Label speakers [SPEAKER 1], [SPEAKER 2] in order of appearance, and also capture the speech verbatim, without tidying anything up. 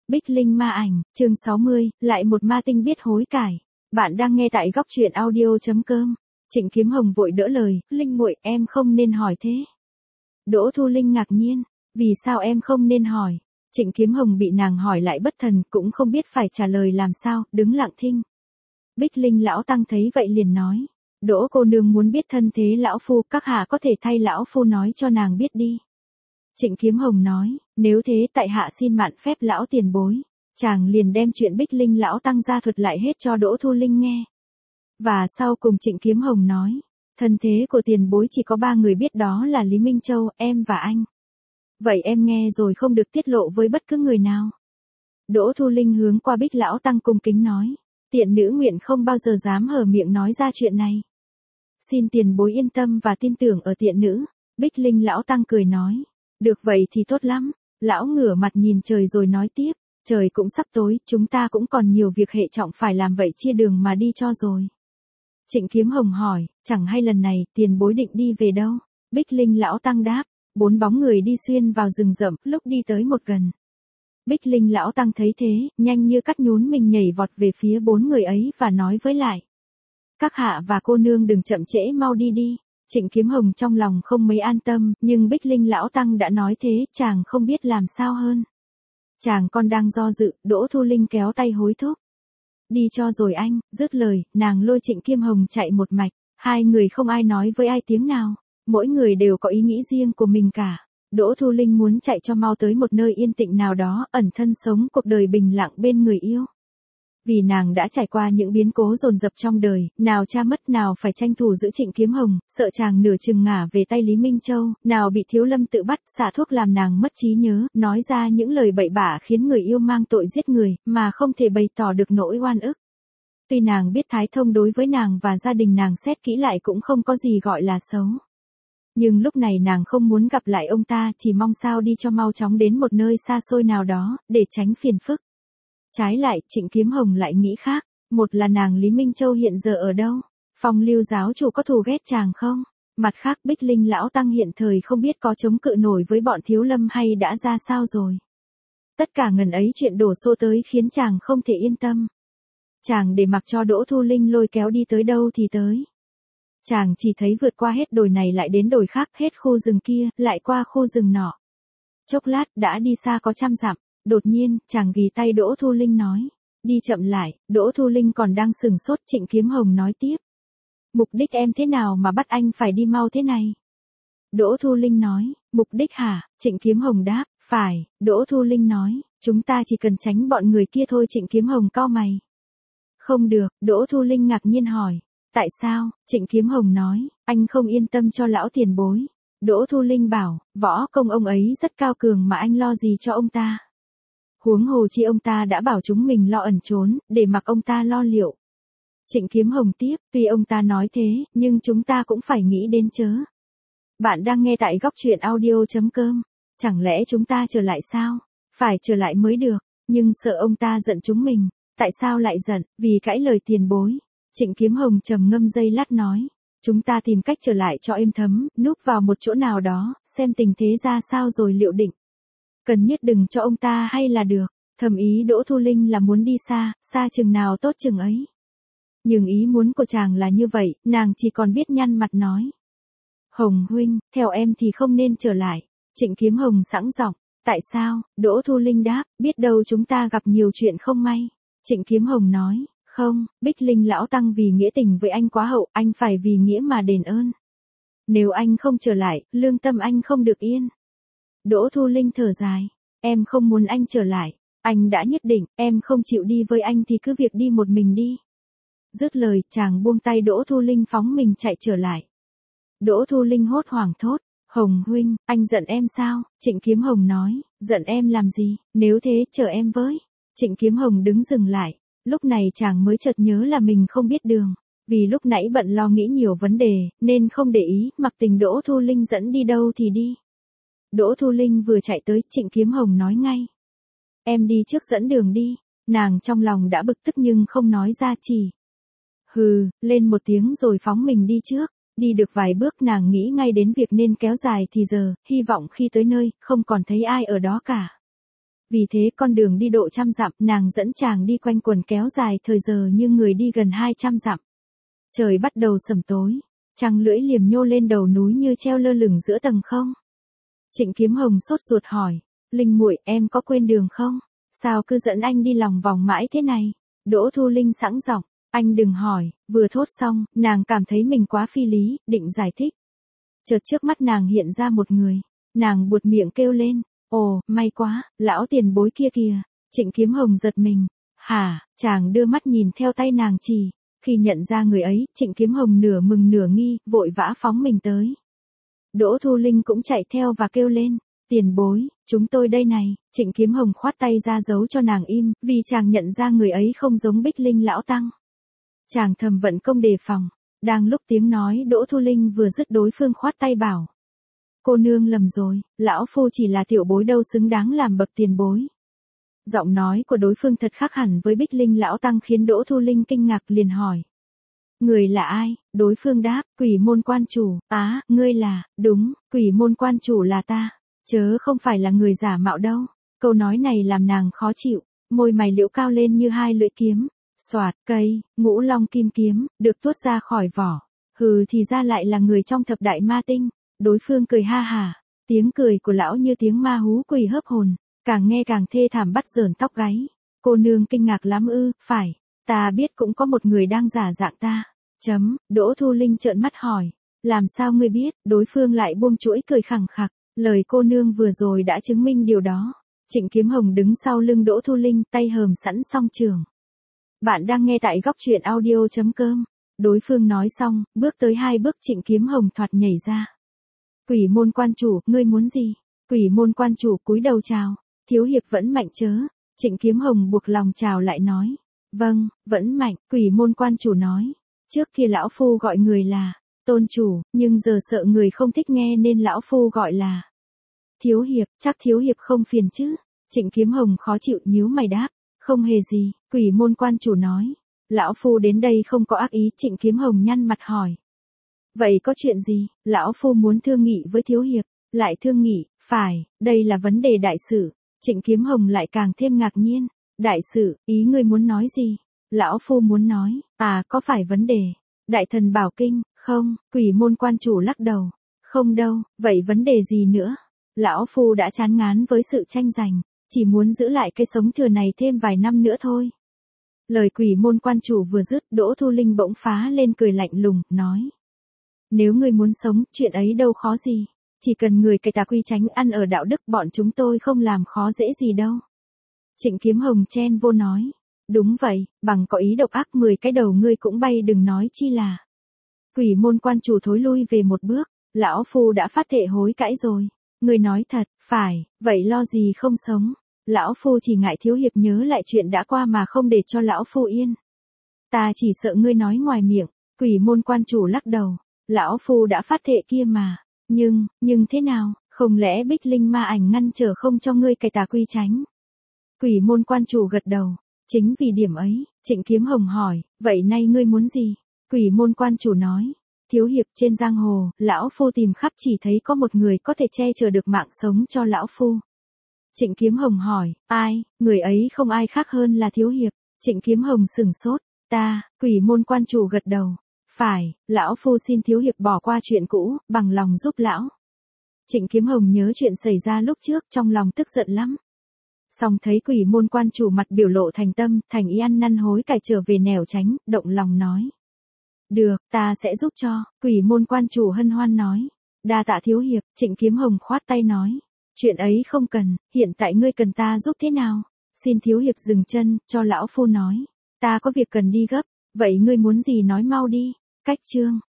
[SPEAKER 1] Bích Linh ma ảnh, chương sáu mươi, lại một ma tinh biết hối cải. Bạn đang nghe tại góc truyện audio chấm com. Trịnh Kiếm Hồng vội đỡ lời, Linh muội, em không nên hỏi thế. Đỗ Thu Linh ngạc nhiên, vì sao em không nên hỏi? Trịnh Kiếm Hồng bị nàng hỏi lại bất thần, cũng không biết phải trả lời làm sao, đứng lặng thinh. Bích Linh lão tăng thấy vậy liền nói, Đỗ cô nương muốn biết thân thế lão phu, các hạ có thể thay lão phu nói cho nàng biết đi. Trịnh Kiếm Hồng nói, nếu thế tại hạ xin mạn phép lão tiền bối. Chàng liền đem chuyện Bích Linh lão tăng ra thuật lại hết cho Đỗ Thu Linh nghe. Và sau cùng Trịnh Kiếm Hồng nói, thân thế của tiền bối chỉ có ba người biết, đó là Lý Minh Châu, em và anh. Vậy em nghe rồi không được tiết lộ với bất cứ người nào. Đỗ Thu Linh hướng qua Bích lão tăng cung kính nói, tiện nữ nguyện không bao giờ dám hở miệng nói ra chuyện này. Xin tiền bối yên tâm và tin tưởng ở tiện nữ. Bích Linh lão tăng cười nói, được vậy thì tốt lắm. Lão ngửa mặt nhìn trời rồi nói tiếp, trời cũng sắp tối, chúng ta cũng còn nhiều việc hệ trọng phải làm, vậy chia đường mà đi cho rồi. Trịnh Kiếm Hồng hỏi, chẳng hay lần này tiền bối định đi về đâu? Bích Linh lão tăng đáp, bốn bóng người đi xuyên vào rừng rậm, lúc đi tới một gần. Bích Linh lão tăng thấy thế, nhanh như cắt nhún mình nhảy vọt về phía bốn người ấy và nói với lại, các hạ và cô nương đừng chậm trễ, mau đi đi. Trịnh Kiếm Hồng trong lòng không mấy an tâm, nhưng Bích Linh lão tăng đã nói thế, chàng không biết làm sao hơn. Chàng còn đang do dự, Đỗ Thu Linh kéo tay hối thúc. Đi cho rồi anh, dứt lời, nàng lôi Trịnh Kiếm Hồng chạy một mạch, hai người không ai nói với ai tiếng nào, mỗi người đều có ý nghĩ riêng của mình cả. Đỗ Thu Linh muốn chạy cho mau tới một nơi yên tĩnh nào đó, ẩn thân sống cuộc đời bình lặng bên người yêu. Vì nàng đã trải qua những biến cố dồn dập trong đời, nào cha mất, nào phải tranh thủ giữ Trịnh Kiếm Hồng, sợ chàng nửa chừng ngả về tay Lý Minh Châu, nào bị Thiếu Lâm tự bắt, xả thuốc làm nàng mất trí nhớ, nói ra những lời bậy bạ khiến người yêu mang tội giết người, mà không thể bày tỏ được nỗi oan ức. Tuy nàng biết Thái Thông đối với nàng và gia đình nàng xét kỹ lại cũng không có gì gọi là xấu. Nhưng lúc này nàng không muốn gặp lại ông ta, chỉ mong sao đi cho mau chóng đến một nơi xa xôi nào đó, để tránh phiền phức. Trái lại, Trịnh Kiếm Hồng lại nghĩ khác, một là nàng Lý Minh Châu hiện giờ ở đâu, Phong Lưu giáo chủ có thù ghét chàng không, mặt khác Bích Linh lão tăng hiện thời không biết có chống cự nổi với bọn Thiếu Lâm hay đã ra sao rồi. Tất cả ngần ấy chuyện đổ xô tới khiến chàng không thể yên tâm. Chàng để mặc cho Đỗ Thu Linh lôi kéo đi tới đâu thì tới. Chàng chỉ thấy vượt qua hết đồi này lại đến đồi khác, hết khu rừng kia, lại qua khu rừng nọ. Chốc lát đã đi xa có trăm dặm. Đột nhiên, chàng ghì tay Đỗ Thu Linh nói, đi chậm lại. Đỗ Thu Linh còn đang sừng sốt, Trịnh Kiếm Hồng nói tiếp, mục đích em thế nào mà bắt anh phải đi mau thế này? Đỗ Thu Linh nói, mục đích hả? Trịnh Kiếm Hồng đáp, phải. Đỗ Thu Linh nói, chúng ta chỉ cần tránh bọn người kia thôi. Trịnh Kiếm Hồng cau mày. Không được. Đỗ Thu Linh ngạc nhiên hỏi, tại sao? Trịnh Kiếm Hồng nói, anh không yên tâm cho lão tiền bối. Đỗ Thu Linh bảo, võ công ông ấy rất cao cường mà anh lo gì cho ông ta? Huống hồ chi ông ta đã bảo chúng mình lo ẩn trốn, để mặc ông ta lo liệu. Trịnh Kiếm Hồng tiếp, tuy ông ta nói thế, nhưng chúng ta cũng phải nghĩ đến chớ. Bạn đang nghe tại góc truyện audio chấm com. Chẳng lẽ chúng ta trở lại sao? Phải trở lại mới được, nhưng sợ ông ta giận chúng mình. Tại sao lại giận? Vì cãi lời tiền bối. Trịnh Kiếm Hồng trầm ngâm giây lát nói, chúng ta tìm cách trở lại cho êm thấm, núp vào một chỗ nào đó, xem tình thế ra sao rồi liệu định. Cần nhất đừng cho ông ta hay là được. Thầm ý Đỗ Thu Linh là muốn đi xa, xa chừng nào tốt chừng ấy. Nhưng ý muốn của chàng là như vậy, nàng chỉ còn biết nhăn mặt nói. Hồng huynh, theo em thì không nên trở lại. Trịnh Kiếm Hồng sẵn giọng, tại sao? Đỗ Thu Linh đáp, biết đâu chúng ta gặp nhiều chuyện không may. Trịnh Kiếm Hồng nói, không, Bích Linh lão tăng vì nghĩa tình với anh quá hậu, anh phải vì nghĩa mà đền ơn. Nếu anh không trở lại, lương tâm anh không được yên. Đỗ Thu Linh thở dài, em không muốn anh trở lại, anh đã nhất định, em không chịu đi với anh thì cứ việc đi một mình đi. Dứt lời, chàng buông tay Đỗ Thu Linh phóng mình chạy trở lại. Đỗ Thu Linh hốt hoảng thốt, Hồng huynh, anh giận em sao? Trịnh Kiếm Hồng nói, giận em làm gì, nếu thế chờ em với. Trịnh Kiếm Hồng đứng dừng lại, lúc này chàng mới chợt nhớ là mình không biết đường. Vì lúc nãy bận lo nghĩ nhiều vấn đề, nên không để ý, mặc tình Đỗ Thu Linh dẫn đi đâu thì đi. Đỗ Thu Linh vừa chạy tới, Trịnh Kiếm Hồng nói ngay, em đi trước dẫn đường đi. Nàng trong lòng đã bực tức nhưng không nói ra, chỉ hừ, lên một tiếng rồi phóng mình đi trước. Đi được vài bước nàng nghĩ ngay đến việc nên kéo dài thì giờ, hy vọng khi tới nơi, không còn thấy ai ở đó cả. Vì thế con đường đi độ trăm dặm, nàng dẫn chàng đi quanh quần kéo dài thời giờ như người đi gần hai trăm dặm. Trời bắt đầu sầm tối, trăng lưỡi liềm nhô lên đầu núi như treo lơ lửng giữa tầng không. Trịnh Kiếm Hồng sốt ruột hỏi, Linh muội, em có quên đường không? Sao cứ dẫn anh đi lòng vòng mãi thế này? Đỗ Thu Linh sẵn giọng, anh đừng hỏi, vừa thốt xong, nàng cảm thấy mình quá phi lý, định giải thích. Chợt trước mắt nàng hiện ra một người, nàng buột miệng kêu lên, ồ, may quá, lão tiền bối kia kìa. Trịnh Kiếm Hồng giật mình, hả, chàng đưa mắt nhìn theo tay nàng chỉ, khi nhận ra người ấy, Trịnh Kiếm Hồng nửa mừng nửa nghi, vội vã phóng mình tới. Đỗ Thu Linh cũng chạy theo và kêu lên, tiền bối, chúng tôi đây này. Trịnh Kiếm Hồng khoát tay ra dấu cho nàng im, vì chàng nhận ra người ấy không giống Bích Linh lão tăng. Chàng thầm vận công đề phòng, đang lúc tiếng nói Đỗ Thu Linh vừa dứt đối phương khoát tay bảo. Cô nương lầm rồi, lão phu chỉ là tiểu bối đâu xứng đáng làm bậc tiền bối. Giọng nói của đối phương thật khác hẳn với Bích Linh lão tăng khiến Đỗ Thu Linh kinh ngạc liền hỏi. Người là ai? Đối phương đáp, Quỷ Môn quan chủ. Á, ngươi là, đúng, Quỷ Môn quan chủ là ta, chớ không phải là người giả mạo đâu. Câu nói này làm nàng khó chịu, môi mày liễu cao lên như hai lưỡi kiếm. Soạt, cây, ngũ long kim kiếm, được tuốt ra khỏi vỏ. Hừ thì ra lại là người trong thập đại ma tinh. Đối phương cười ha hả, tiếng cười của lão như tiếng ma hú quỷ hớp hồn, càng nghe càng thê thảm bắt rờn tóc gáy. Cô nương kinh ngạc lắm ư? Phải, ta biết cũng có một người đang giả dạng ta. Chấm, Đỗ Thu Linh trợn mắt hỏi, làm sao ngươi biết? Đối phương lại buông chuỗi cười khẳng khặc, lời cô nương vừa rồi đã chứng minh điều đó. Trịnh Kiếm Hồng đứng sau lưng Đỗ Thu Linh, tay hờm sẵn song trường. Bạn đang nghe tại góc truyện audio chấm com. Đối phương nói xong, bước tới hai bước Trịnh Kiếm Hồng thoạt nhảy ra. Quỷ Môn quan chủ, ngươi muốn gì? Quỷ Môn quan chủ cúi đầu chào, thiếu hiệp vẫn mạnh chớ? Trịnh Kiếm Hồng buộc lòng chào lại nói, vâng, vẫn mạnh. Quỷ Môn quan chủ nói, trước kia lão phu gọi người là tôn chủ, nhưng giờ sợ người không thích nghe nên lão phu gọi là thiếu hiệp. Chắc thiếu hiệp không phiền chứ? Trịnh Kiếm Hồng khó chịu nhíu mày đáp, không hề gì. Quỷ Môn quan chủ nói, lão phu đến đây không có ác ý. Trịnh Kiếm Hồng nhăn mặt hỏi, vậy có chuyện gì? Lão phu muốn thương nghị với thiếu hiệp. Lại thương nghị? Phải, đây là vấn đề đại sự. Trịnh Kiếm Hồng lại càng thêm ngạc nhiên. Đại sự, ý ngươi muốn nói gì? Lão phu muốn nói, à có phải vấn đề Đại Thần Bảo Kinh? Không. Quỷ Môn quan chủ lắc đầu, không đâu. Vậy vấn đề gì nữa? Lão phu đã chán ngán với sự tranh giành, chỉ muốn giữ lại cái sống thừa này thêm vài năm nữa thôi. Lời Quỷ Môn quan chủ vừa dứt, Đỗ Thu Linh bỗng phá lên cười lạnh lùng, nói, nếu ngươi muốn sống, chuyện ấy đâu khó gì. Chỉ cần người cải tà quy chánh ăn ở đạo đức, bọn chúng tôi không làm khó dễ gì đâu. Trịnh Kiếm Hồng chen vô nói, đúng vậy, bằng có ý độc ác mười cái đầu ngươi cũng bay, đừng nói chi là. Quỷ Môn quan chủ thối lui về một bước, lão phu đã phát thệ hối cãi rồi. Ngươi nói thật? Phải, vậy lo gì không sống? Lão phu chỉ ngại thiếu hiệp nhớ lại chuyện đã qua mà không để cho lão phu yên. Ta chỉ sợ ngươi nói ngoài miệng. Quỷ Môn quan chủ lắc đầu, lão phu đã phát thệ kia mà. Nhưng, nhưng thế nào? Không lẽ Bích Linh ma ảnh ngăn trở không cho ngươi cải tà quy chánh? Quỷ Môn quan chủ gật đầu, chính vì điểm ấy. Trịnh Kiếm Hồng hỏi, vậy nay ngươi muốn gì? Quỷ Môn quan chủ nói, thiếu hiệp, trên giang hồ, lão phu tìm khắp chỉ thấy có một người có thể che chở được mạng sống cho lão phu. Trịnh Kiếm Hồng hỏi, ai? Người ấy không ai khác hơn là thiếu hiệp. Trịnh Kiếm Hồng sửng sốt, ta. Quỷ Môn quan chủ gật đầu, phải, lão phu xin thiếu hiệp bỏ qua chuyện cũ, bằng lòng giúp lão. Trịnh Kiếm Hồng nhớ chuyện xảy ra lúc trước, trong lòng tức giận lắm. Song thấy Quỷ Môn quan chủ mặt biểu lộ thành tâm, thành ý ăn năn hối cải trở về nẻo tránh, động lòng nói, được, ta sẽ giúp cho. Quỷ Môn quan chủ hân hoan nói, đa tạ thiếu hiệp. Trịnh Kiếm Hồng khoát tay nói, chuyện ấy không cần, hiện tại ngươi cần ta giúp thế nào? Xin thiếu hiệp dừng chân, cho lão phu nói, ta có việc cần đi gấp. Vậy ngươi muốn gì nói mau đi. Cách chương